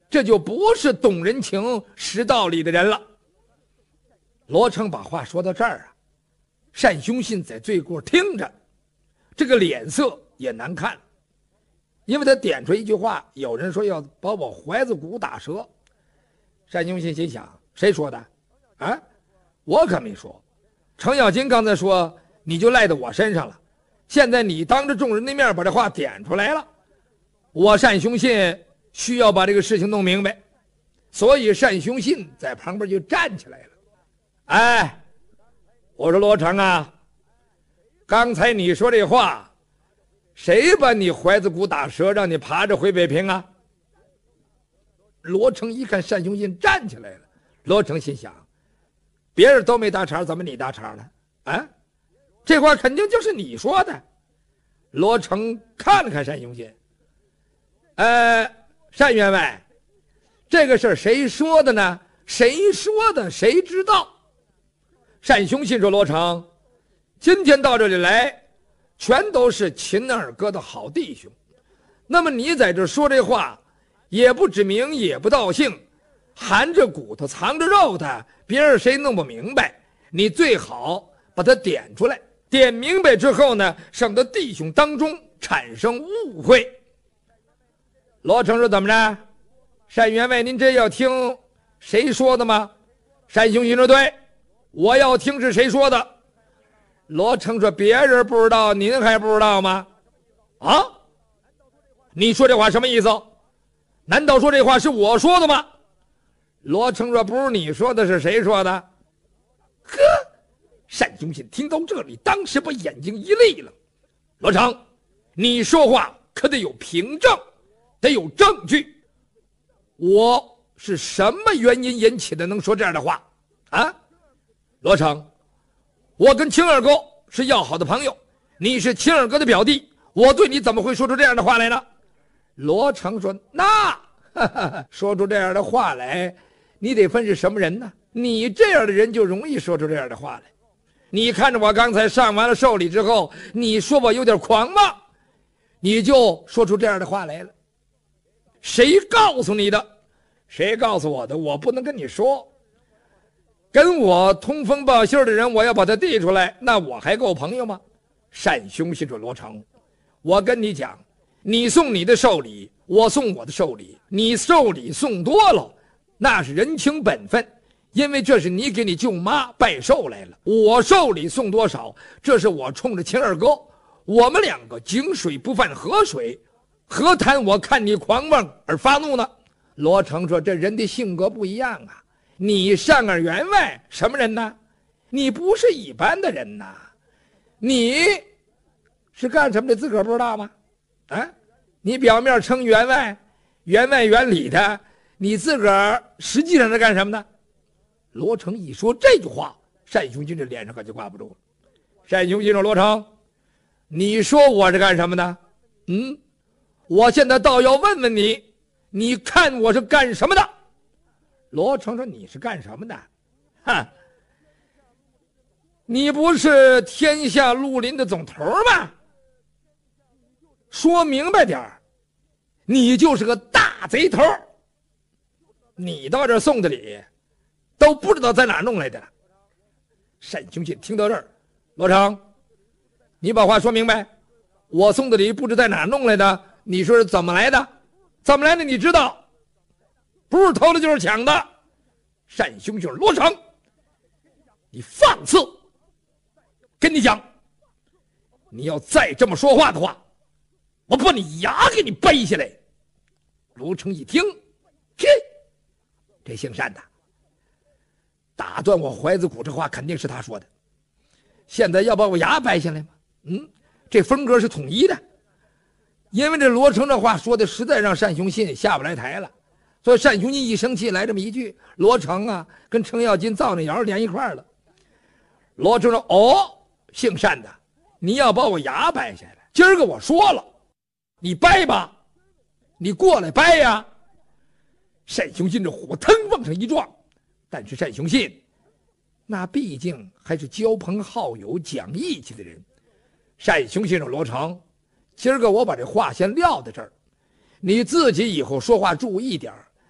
这就不是懂人情识道理的人了。罗成把话说到这儿啊，单雄信在最过听着，这个脸色也难看，因为他点出一句话，有人说要把我怀子骨打折。单雄信心想，谁说的？啊，我可没说。程咬金刚才说你就赖到我身上了，现在你当着众人的面把这话点出来了，我单雄信需要把这个事情弄明白，所以单雄信在旁边就站起来了。哎，我说罗成啊，刚才你说这话，谁把你怀子骨打折，让你爬着回北平啊？罗成一看单雄信站起来了，罗成心想，别人都没搭茬，怎么你搭茬了？啊，这话肯定就是你说的。罗成看了看单雄信，单员外，这个事儿谁说的呢？谁说的谁知道。单雄信说，罗成，今天到这里来，全都是秦二哥的好弟兄，那么你在这说这话，也不指名也不道姓，含着骨头藏着肉的，别人谁弄不明白，你最好把它点出来，点明白之后呢，省得弟兄当中产生误会。罗成说，怎么着？单员外，您这要听谁说的吗？单雄信说，对，我要听是谁说的。罗成说，别人不知道，您还不知道吗？啊，你说这话什么意思？难道说这话是我说的吗？罗成说，不是你说的，是谁说的？呵，单雄信听到这里，当时把眼睛一立了。罗成，你说话可得有凭证，得有证据。我是什么原因引起的，能说这样的话啊？罗成，我跟秦二哥是要好的朋友，你是秦二哥的表弟，我对你怎么会说出这样的话来呢？罗成说，那说出这样的话来，你得分是什么人呢？你这样的人就容易说出这样的话来。你看着我刚才上完了寿礼之后，你说我有点狂妄，你就说出这样的话来了。谁告诉你的？谁告诉我的？我不能跟你说。跟我通风报信的人，我要把他递出来，那我还够朋友吗？单雄信说，罗成，我跟你讲，你送你的寿礼，我送我的寿礼，你寿礼送多了，那是人情本分，因为这是你给你舅妈拜寿来了。我寿礼送多少，这是我冲着秦二哥，我们两个井水不犯河水，何谈我看你狂妄而发怒呢？罗成说，这人的性格不一样啊，你单儿员外什么人呢？你不是一般的人呐，你是干什么的自个儿不知道吗？啊，你表面称员外，员外园里的，你自个儿实际上是干什么的？罗成一说这句话，单雄信这脸上可就挂不住了。单雄信说，罗成，你说我是干什么的？我现在倒要问问你，你看我是干什么的？罗成说，你是干什么的？哈，你不是天下绿林的总头吗？说明白点儿，你就是个大贼头。你到这送的礼，都不知道在哪儿弄来的。单雄信听到这儿，罗成，你把话说明白，我送的礼不知在哪儿弄来的，你说是怎么来的？怎么来的？你知道，不是偷的就是抢的。单雄信说，罗成，你放肆！跟你讲，你要再这么说话的话，我把你牙给你掰下来。罗成一听，嘿，这姓单的打断我怀子骨这话肯定是他说的，现在要把我牙掰下来吗？这风格是统一的。因为这罗成这话说的实在让单雄信下不来台了，所以单雄信一生气来这么一句，罗成啊跟程咬金造那谣连一块了。罗成说，哦，姓单的，你要把我牙掰下来，今儿个我说了，你掰吧，你过来掰呀。单雄信这火腾往上一撞，但是单雄信那毕竟还是交朋好友讲义气的人。单雄信说，罗成，今儿个我把这话先撂在这儿，你自己以后说话注意点，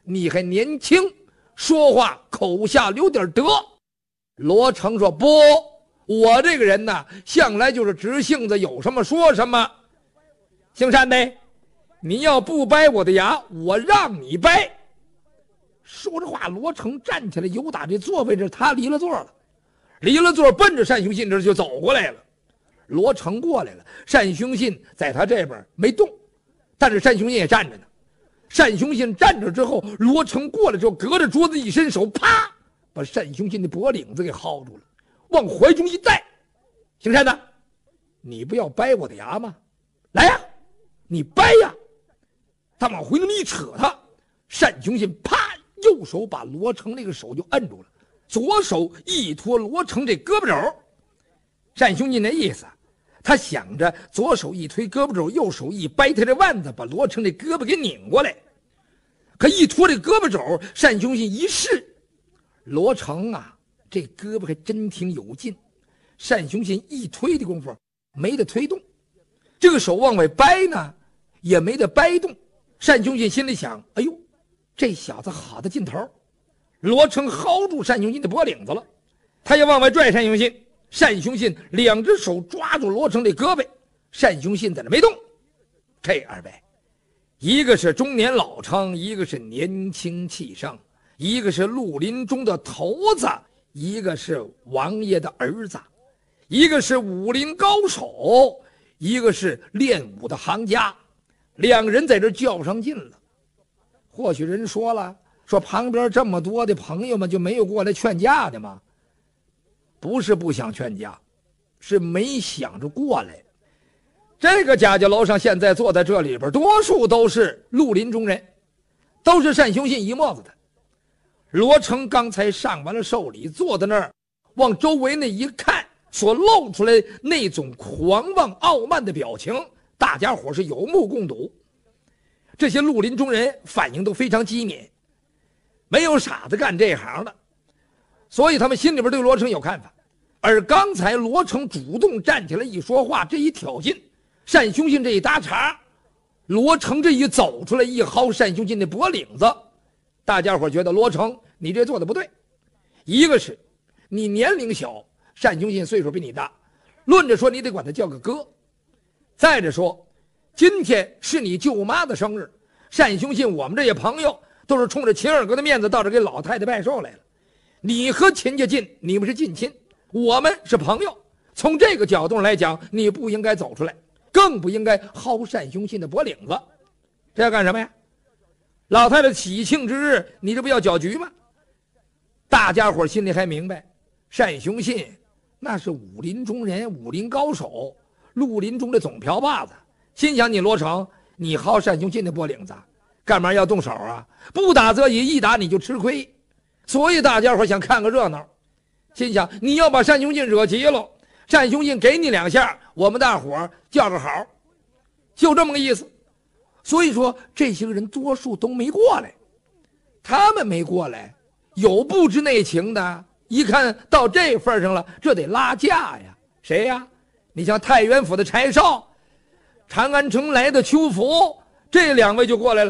你还年轻，说话口下留点德。罗成说：“不，我这个人呢，向来就是直性子，有什么说什么。姓单的，你要不掰我的牙，我让你掰。”说着话，罗成站起来，由打这座位这他离了座了，离了座，奔着单雄信这就走过来了。罗成过来了，单雄信在他这边没动，但是单雄信也站着呢。单雄信站着之后，罗成过来之后，隔着桌子一伸手，啪，把单雄信的脖领子给薅住了，往怀中一带。姓单的，你不要掰我的牙吗？来呀，你掰呀！他往回那么一扯他，单雄信啪，右手把罗成那个手就摁住了，左手一托罗成这胳膊肘。单雄信那意思，他想着左手一推胳膊肘，右手一掰他这腕子，把罗成这胳膊给拧过来。可一拖这胳膊肘，单雄信一试，罗成啊，这胳膊还真挺有劲。单雄信一推的功夫没得推动，这个手往外掰呢也没得掰动。单雄信心里想：哎呦，这小子好的劲头。罗成薅住单雄信的脖领子了，他也往外拽单雄信。单雄信两只手抓住罗成这胳膊，单雄信在那没动。这二位，一个是中年老成，一个是年轻气盛，一个是绿林中的头子，一个是王爷的儿子，一个是武林高手，一个是练武的行家，两人在这较上劲了。或许人说了，说旁边这么多的朋友们就没有过来劝架的吗？不是不想劝架，是没想着过来。这个贾家楼上现在坐在这里边，多数都是绿林中人，都是单雄信一墨子的。罗成刚才上完了寿礼，坐在那儿往周围那一看，所露出来那种狂妄傲慢的表情，大家伙是有目共睹。这些绿林中人反应都非常机敏，没有傻子干这行的，所以他们心里边对罗成有看法。而刚才罗成主动站起来一说话，这一挑衅，单雄信这一搭茬，罗成这一走出来一薅单雄信的脖领子，大家伙觉得罗成你这做的不对。一个是你年龄小，单雄信岁数比你大，论着说你得管他叫个哥。再者说，今天是你舅妈的生日，单雄信我们这些朋友都是冲着秦二哥的面子到这给老太太拜寿来了。你和秦家近，你们是近亲，我们是朋友，从这个角度来讲，你不应该走出来，更不应该薅单雄信的脖领子。这要干什么呀？老太太喜庆之日，你这不要搅局吗？大家伙心里还明白，单雄信那是武林中人，武林高手，绿林中的总瓢把子。心想你罗成，你薅单雄信的脖领子，干嘛要动手啊？不打则已，一打你就吃亏。所以大家伙想看个热闹，心想你要把单雄信惹急了，单雄信给你两下，我们大伙叫个好，就这么个意思。所以说这些人多数都没过来。他们没过来，有不知内情的，一看到这份上了，这得拉架呀。谁呀？你像太原府的柴少，长安城来的邱福，这两位就过来了。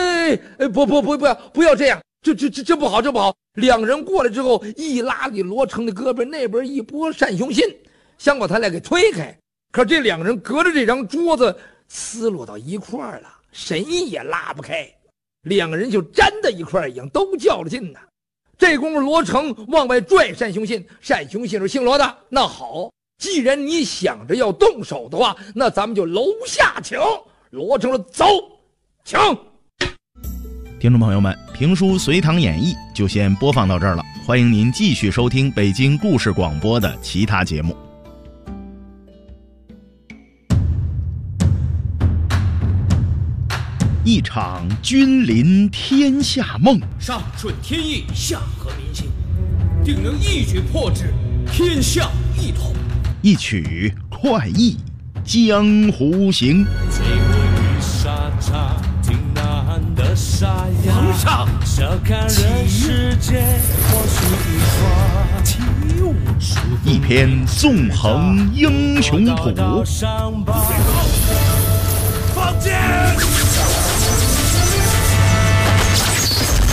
不要这样，这不好，这不好。两人过来之后，一拉你罗成的胳膊，那边一拨单雄信，想把他俩给推开。可这两人隔着这张桌子呲落到一块儿了，谁也拉不开，两个人就粘在一块儿一样，都较着劲呢。这功夫罗成往外拽单雄信，单雄信是姓罗的，那好，既然你想着要动手的话，那咱们就楼下请。罗成说走，请。 听众朋友们，评书《隋唐演义》就先播放到这儿了，欢迎您继续收听北京故事广播的其他节目。一场君临天下梦， 上顺天意，下合民心，定能一举破之，天下一统。 一曲快意江湖行。 皇上， 小看人世间或许一篇纵横英雄谱。 放箭！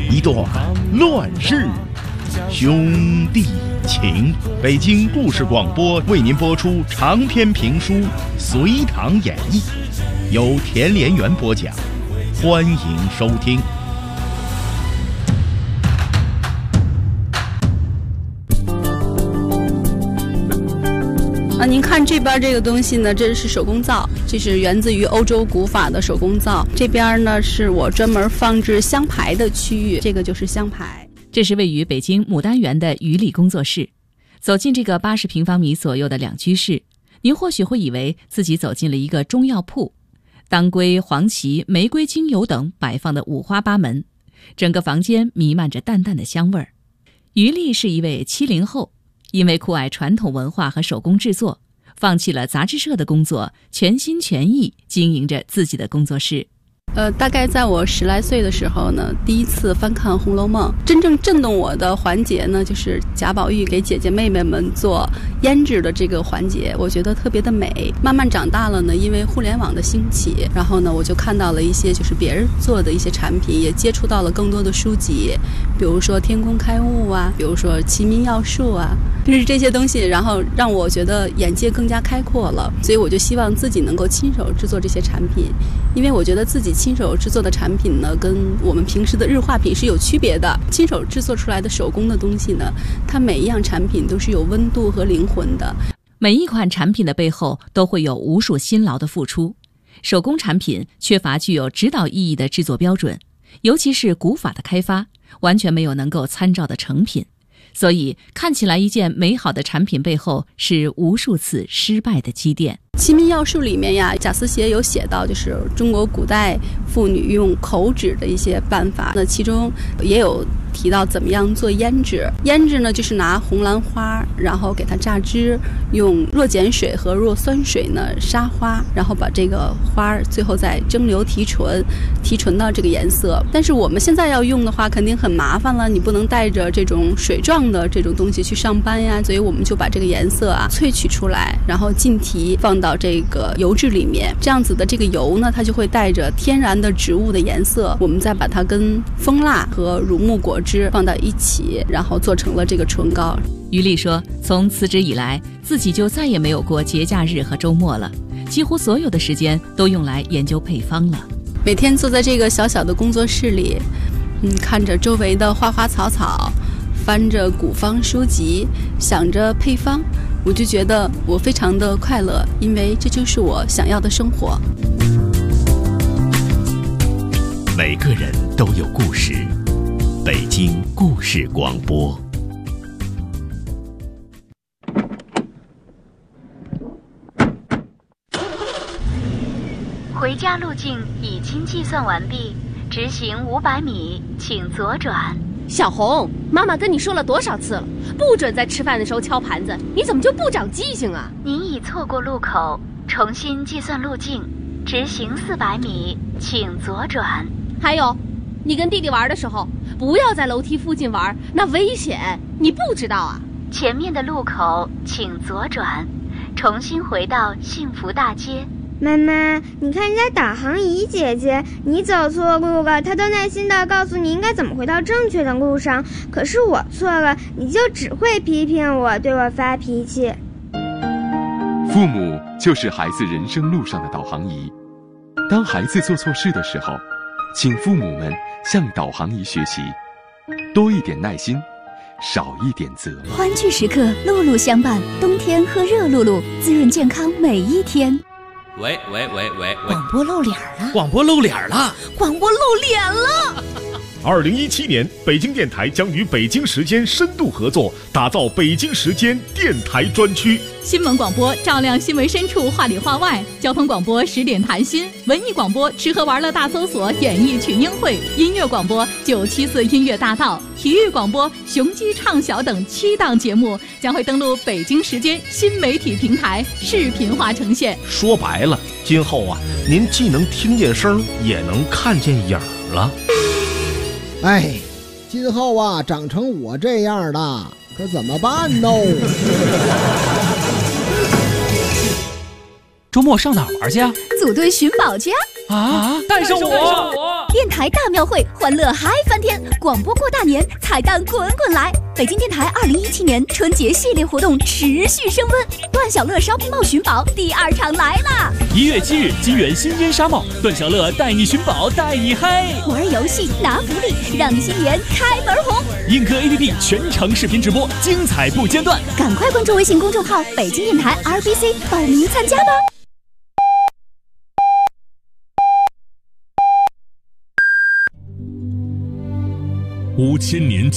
一段乱世兄弟情。北京故事广播为您播出长篇评书《隋唐演义》，由田连元播讲，欢迎收听。 您看这边这个东西呢，这是手工皂，这是源自于欧洲古法的手工皂。这边呢是我专门放置香牌的区域，这个就是香牌。 这是位于北京牡丹园的于丽工作室。走进这个80平方米左右的两居室，您或许会以为自己走进了一个中药铺，当归、黄芪、玫瑰精油等摆放的五花八门，整个房间弥漫着淡淡的香味儿。于丽是一位70后，因为酷爱传统文化和手工制作，放弃了杂志社的工作，全心全意经营着自己的工作室。 大概在我10来岁的时候呢，第一次翻看《红楼梦》，真正震动我的环节呢，就是贾宝玉给姐姐妹妹们做胭脂的这个环节，我觉得特别的美。慢慢长大了呢，因为互联网的兴起，然后呢，我就看到了一些就是别人做的一些产品，也接触到了更多的书籍，比如说天工开物啊，比如说齐民要术啊，就是这些东西，然后让我觉得眼界更加开阔了。所以我就希望自己能够亲手制作这些产品，因为我觉得自己亲手制作的产品呢，跟我们平时的日化品是有区别的。亲手制作出来的手工的东西呢，它每一样产品都是有温度和灵魂的。 每一款产品的背后都会有无数辛劳的付出。手工产品缺乏具有指导意义的制作标准，尤其是古法的开发，完全没有能够参照的成品。所以看起来一件美好的产品背后是无数次失败的积淀。 齐民要术里面呀，贾思勰有写到，就是中国古代妇女用口脂的一些办法，那其中也有提到怎么样做胭脂。胭脂呢，就是拿红兰花，然后给它榨汁，用弱碱水和弱酸水呢杀花，然后把这个花最后再蒸馏提纯，提纯到这个颜色。但是我们现在要用的话，肯定很麻烦了，你不能带着这种水状的这种东西去上班呀，所以我们就把这个颜色萃取出来，然后浸提放到这个油脂里面，这样子的这个油呢，它就会带着天然的植物的颜色，我们再把它跟蜂蜡和乳木果汁放到一起，然后做成了这个唇膏。 于丽说，从辞职以来，自己就再也没有过节假日和周末了，几乎所有的时间都用来研究配方了。 每天坐在这个小小的工作室里，看着周围的花花草草，翻着古方书籍，想着配方，我就觉得我非常的快乐，因为这就是我想要的生活。 每个人都有故事，北京故事广播。 回家路径已经计算完毕，直行500米，请左转。 小红，妈妈跟你说了多少次了，不准在吃饭的时候敲盘子，你怎么就不长记性啊？ 您已错过路口，重新计算路径，直行400米，请左转。 还有，你跟弟弟玩的时候，不要在楼梯附近玩，那危险，你不知道啊？ 前面的路口请左转，重新回到幸福大街。 妈妈，你看人家导航仪姐姐，你走错路了，她都耐心地告诉你应该怎么回到正确的路上。可是我错了，你就只会批评我，对我发脾气。 父母就是孩子人生路上的导航仪。当孩子做错事的时候，请父母们向导航仪学习，多一点耐心，少一点责骂。 欢聚时刻，露露相伴，冬天喝热露露，滋润健康每一天。 喂， 广播露脸了！ 广播露脸了！ 广播露脸了 ！2017年，北京电台将与北京时间深度合作，打造北京时间电台专区。 新闻广播照亮新闻深处，话里话外；交通广播10点谈心；文艺广播吃喝玩乐大搜索，演艺群英会；音乐广播974音乐大道；体育广播雄鸡唱晓等7档节目将会登陆北京时间新媒体平台，视频化呈现。 说白了，今后啊，您既能听见声，也能看见影儿了。 哎，今后啊，长成我这样的，可怎么办呢？ 周末上哪儿玩去啊？ 组队寻宝去啊！带上我！ 电台大庙会，欢乐嗨翻天！广播过大年，彩蛋滚滚来！北京电台2017年春节系列活动持续升温，段小乐烧冒寻宝第2场来啦 ！1月7日，金源新烟纱帽，段小乐带你寻宝，带你嗨！ 玩游戏拿福利，让你新年开门红！ 映客 APP 全程视频直播，精彩不间断！ 赶快关注微信公众号北京电台 RBC 报名参加吧 ！5000年